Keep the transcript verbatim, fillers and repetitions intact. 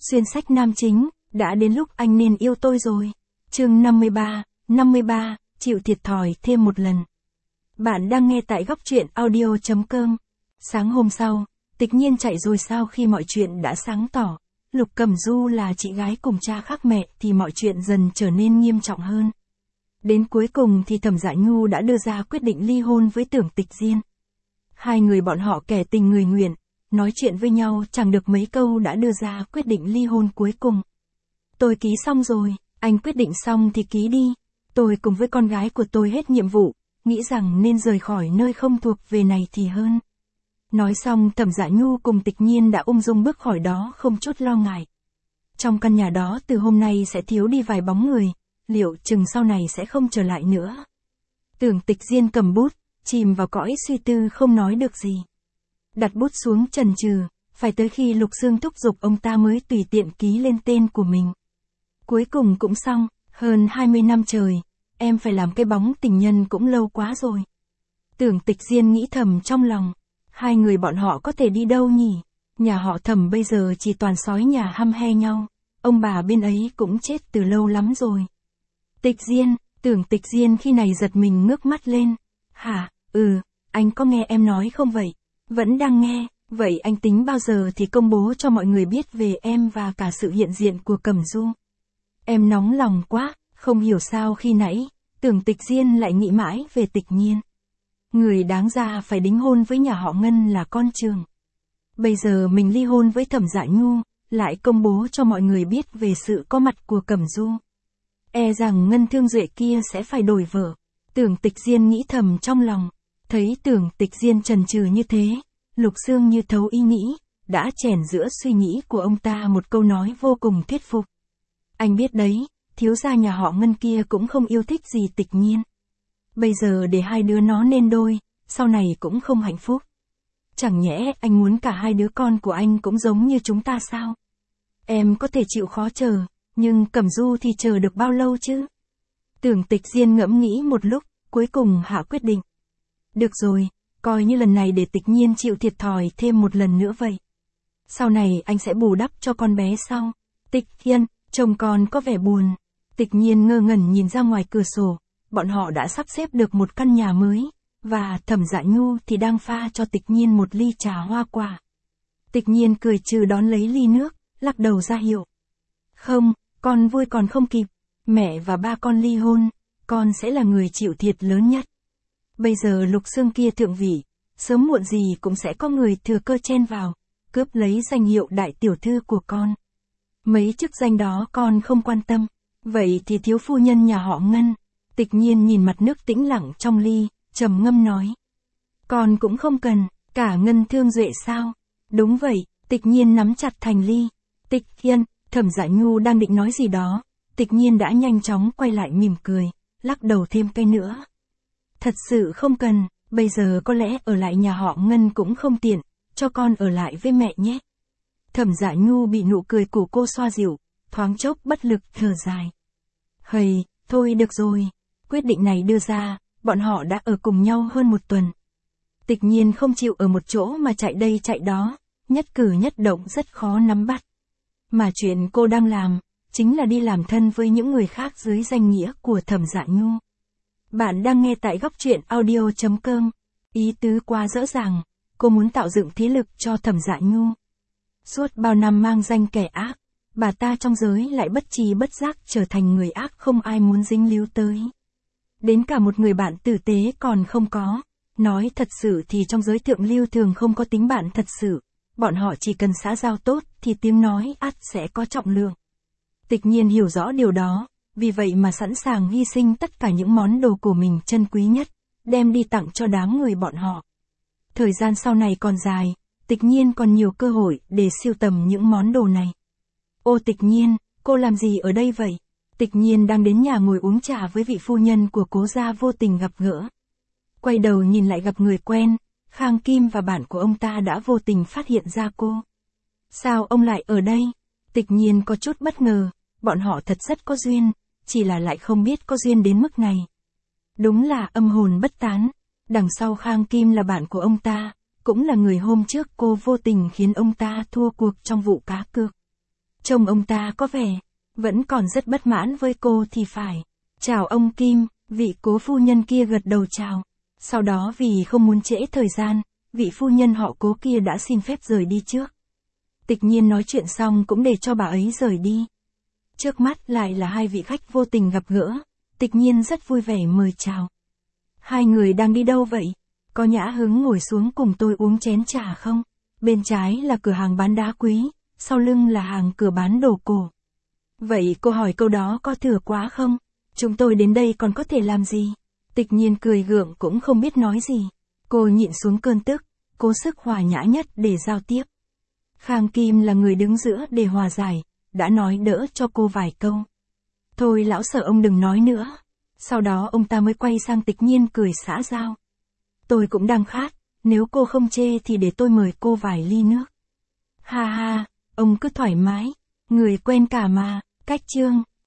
Xuyên sách nam chính, đã đến lúc anh nên yêu tôi rồi. Chương năm mươi ba, năm mươi ba, chịu thiệt thòi thêm một lần. Bạn đang nghe tại góc truyện audio chấm com. Sáng hôm sau, Tịch Nhiên chạy rồi sau khi mọi chuyện đã sáng tỏ. Lục Cẩm Du là chị gái cùng cha khác mẹ thì mọi chuyện dần trở nên nghiêm trọng hơn. Đến cuối cùng thì Thẩm Dạ Nhu đã đưa ra quyết định ly hôn với Tưởng Tịch Diên. Hai người bọn họ kẻ tình người nguyện, nói chuyện với nhau chẳng được mấy câu đã đưa ra quyết định ly hôn cuối cùng. Tôi ký xong rồi, anh quyết định xong thì ký đi. Tôi cùng với con gái của tôi hết nhiệm vụ, nghĩ rằng nên rời khỏi nơi không thuộc về này thì hơn. Nói xong Thẩm Dạ Nhu cùng Tịch Nhiên đã ung dung bước khỏi đó không chút lo ngại. Trong căn nhà đó từ hôm nay sẽ thiếu đi vài bóng người, liệu chừng sau này sẽ không trở lại nữa. Tưởng Tịch Diên cầm bút, chìm vào cõi suy tư không nói được gì. Đặt bút xuống chần chừ, phải tới khi Lục Sương thúc giục ông ta mới tùy tiện ký lên tên của mình. Cuối cùng cũng xong, hơn hai mươi năm trời, em phải làm cái bóng tình nhân cũng lâu quá rồi. Tưởng Tịch Diên nghĩ thầm trong lòng, hai người bọn họ có thể đi đâu nhỉ? Nhà họ Thẩm bây giờ chỉ toàn sói nhà hăm he nhau, ông bà bên ấy cũng chết từ lâu lắm rồi. Tịch Diên, Tưởng Tịch Diên khi này giật mình ngước mắt lên. Hả, ừ, anh có nghe em nói không vậy? Vẫn đang nghe, vậy anh tính bao giờ thì công bố cho mọi người biết về em và cả sự hiện diện của Cẩm Du? Em nóng lòng quá, không hiểu sao khi nãy, Tưởng Tịch Diên lại nghĩ mãi về Tịch Nhiên. Người đáng ra phải đính hôn với nhà họ Ngân là con Trường. Bây giờ mình ly hôn với Thẩm Dạ Nhu, lại công bố cho mọi người biết về sự có mặt của Cẩm Du. E rằng Ngân Thương Duệ kia sẽ phải đổi vợ. Tưởng Tịch Diên nghĩ thầm trong lòng. Thấy Tưởng Tịch Diên chần chừ như thế, Lục Sương như thấu ý nghĩ, đã chèn giữa suy nghĩ của ông ta một câu nói vô cùng thuyết phục. Anh biết đấy, thiếu gia nhà họ Ngân kia cũng không yêu thích gì Tịch Nhiên. Bây giờ để hai đứa nó nên đôi, sau này cũng không hạnh phúc. Chẳng nhẽ anh muốn cả hai đứa con của anh cũng giống như chúng ta sao? Em có thể chịu khó chờ, nhưng Cẩm Du thì chờ được bao lâu chứ? Tưởng Tịch Diên ngẫm nghĩ một lúc, cuối cùng hạ quyết định. Được rồi, coi như lần này để Tịch Nhiên chịu thiệt thòi thêm một lần nữa vậy. Sau này anh sẽ bù đắp cho con bé sau. Tịch Nhiên, chồng con có vẻ buồn. Tịch Nhiên ngơ ngẩn nhìn ra ngoài cửa sổ, bọn họ đã sắp xếp được một căn nhà mới, và Thẩm Dạ Nhu thì đang pha cho Tịch Nhiên một ly trà hoa quả. Tịch Nhiên cười trừ đón lấy ly nước, lắc đầu ra hiệu. Không, con vui còn không kịp, mẹ và ba con ly hôn, con sẽ là người chịu thiệt lớn nhất. Bây giờ Lục Sương kia thượng vị, sớm muộn gì cũng sẽ có người thừa cơ chen vào, cướp lấy danh hiệu đại tiểu thư của con. Mấy chức danh đó con không quan tâm, vậy thì thiếu phu nhân nhà họ Ngân. Tịch Nhiên nhìn mặt nước tĩnh lặng trong ly, trầm ngâm nói. Con cũng không cần, cả Ngân Thương Duệ sao? Đúng vậy, Tịch Nhiên nắm chặt thành ly. Tịch Nhiên, Thẩm Dạ Nhu đang định nói gì đó, Tịch Nhiên đã nhanh chóng quay lại mỉm cười, lắc đầu thêm cái nữa. Thật sự không cần, bây giờ có lẽ ở lại nhà họ Ngân cũng không tiện, cho con ở lại với mẹ nhé. Thẩm Dạ Nhu bị nụ cười của cô xoa dịu, thoáng chốc bất lực thở dài. Hầy, thôi được rồi, quyết định này đưa ra, bọn họ đã ở cùng nhau hơn một tuần. Tịch Nhiên không chịu ở một chỗ mà chạy đây chạy đó, nhất cử nhất động rất khó nắm bắt. Mà chuyện cô đang làm, chính là đi làm thân với những người khác dưới danh nghĩa của Thẩm Dạ Nhu. Bạn đang nghe tại góc truyện audio chấm com. Ý tứ quá rõ ràng, cô muốn tạo dựng thế lực cho Thẩm Dạ Nhu. Suốt bao năm mang danh kẻ ác, bà ta trong giới lại bất tri bất giác trở thành người ác không ai muốn dính líu tới. Đến cả một người bạn tử tế còn không có. Nói thật sự thì trong giới thượng lưu thường không có tính bạn thật sự. Bọn họ chỉ cần xã giao tốt thì tiếng nói ắt sẽ có trọng lượng. Tịch Nhiên hiểu rõ điều đó, vì vậy mà sẵn sàng hy sinh tất cả những món đồ của mình chân quý nhất, đem đi tặng cho đám người bọn họ. Thời gian sau này còn dài, Tịch Nhiên còn nhiều cơ hội để sưu tầm những món đồ này. Ô Tịch Nhiên, cô làm gì ở đây vậy? Tịch Nhiên đang đến nhà ngồi uống trà với vị phu nhân của Cố gia vô tình gặp gỡ. Quay đầu nhìn lại gặp người quen, Khang Kim và bạn của ông ta đã vô tình phát hiện ra cô. Sao ông lại ở đây? Tịch Nhiên có chút bất ngờ, bọn họ thật rất có duyên, chỉ là lại không biết có duyên đến mức này. Đúng là âm hồn bất tán, đằng sau Khang Kim là bạn của ông ta, cũng là người hôm trước cô vô tình khiến ông ta thua cuộc trong vụ cá cược. Trông ông ta có vẻ, vẫn còn rất bất mãn với cô thì phải. Chào ông Kim, vị cố phu nhân kia gật đầu chào. Sau đó vì không muốn trễ thời gian, vị phu nhân họ Cố kia đã xin phép rời đi trước. Tịch Nhiên nói chuyện xong cũng để cho bà ấy rời đi. Trước mắt lại là hai vị khách vô tình gặp gỡ, Tịch Nhiên rất vui vẻ mời chào. Hai người đang đi đâu vậy? Có nhã hứng ngồi xuống cùng tôi uống chén trà không? Bên trái là cửa hàng bán đá quý, sau lưng là hàng cửa bán đồ cổ. Vậy cô hỏi câu đó có thừa quá không? Chúng tôi đến đây còn có thể làm gì? Tịch Nhiên cười gượng cũng không biết nói gì. Cô nhịn xuống cơn tức, cố sức hòa nhã nhất để giao tiếp. Khang Kim là người đứng giữa để hòa giải, đã nói đỡ cho cô vài câu. Thôi lão sợ ông đừng nói nữa. Sau đó ông ta mới quay sang Tịch Nhiên cười xã giao. Tôi cũng đang khát, nếu cô không chê thì để tôi mời cô vài ly nước. Ha ha, ông cứ thoải mái, người quen cả mà, cách chương.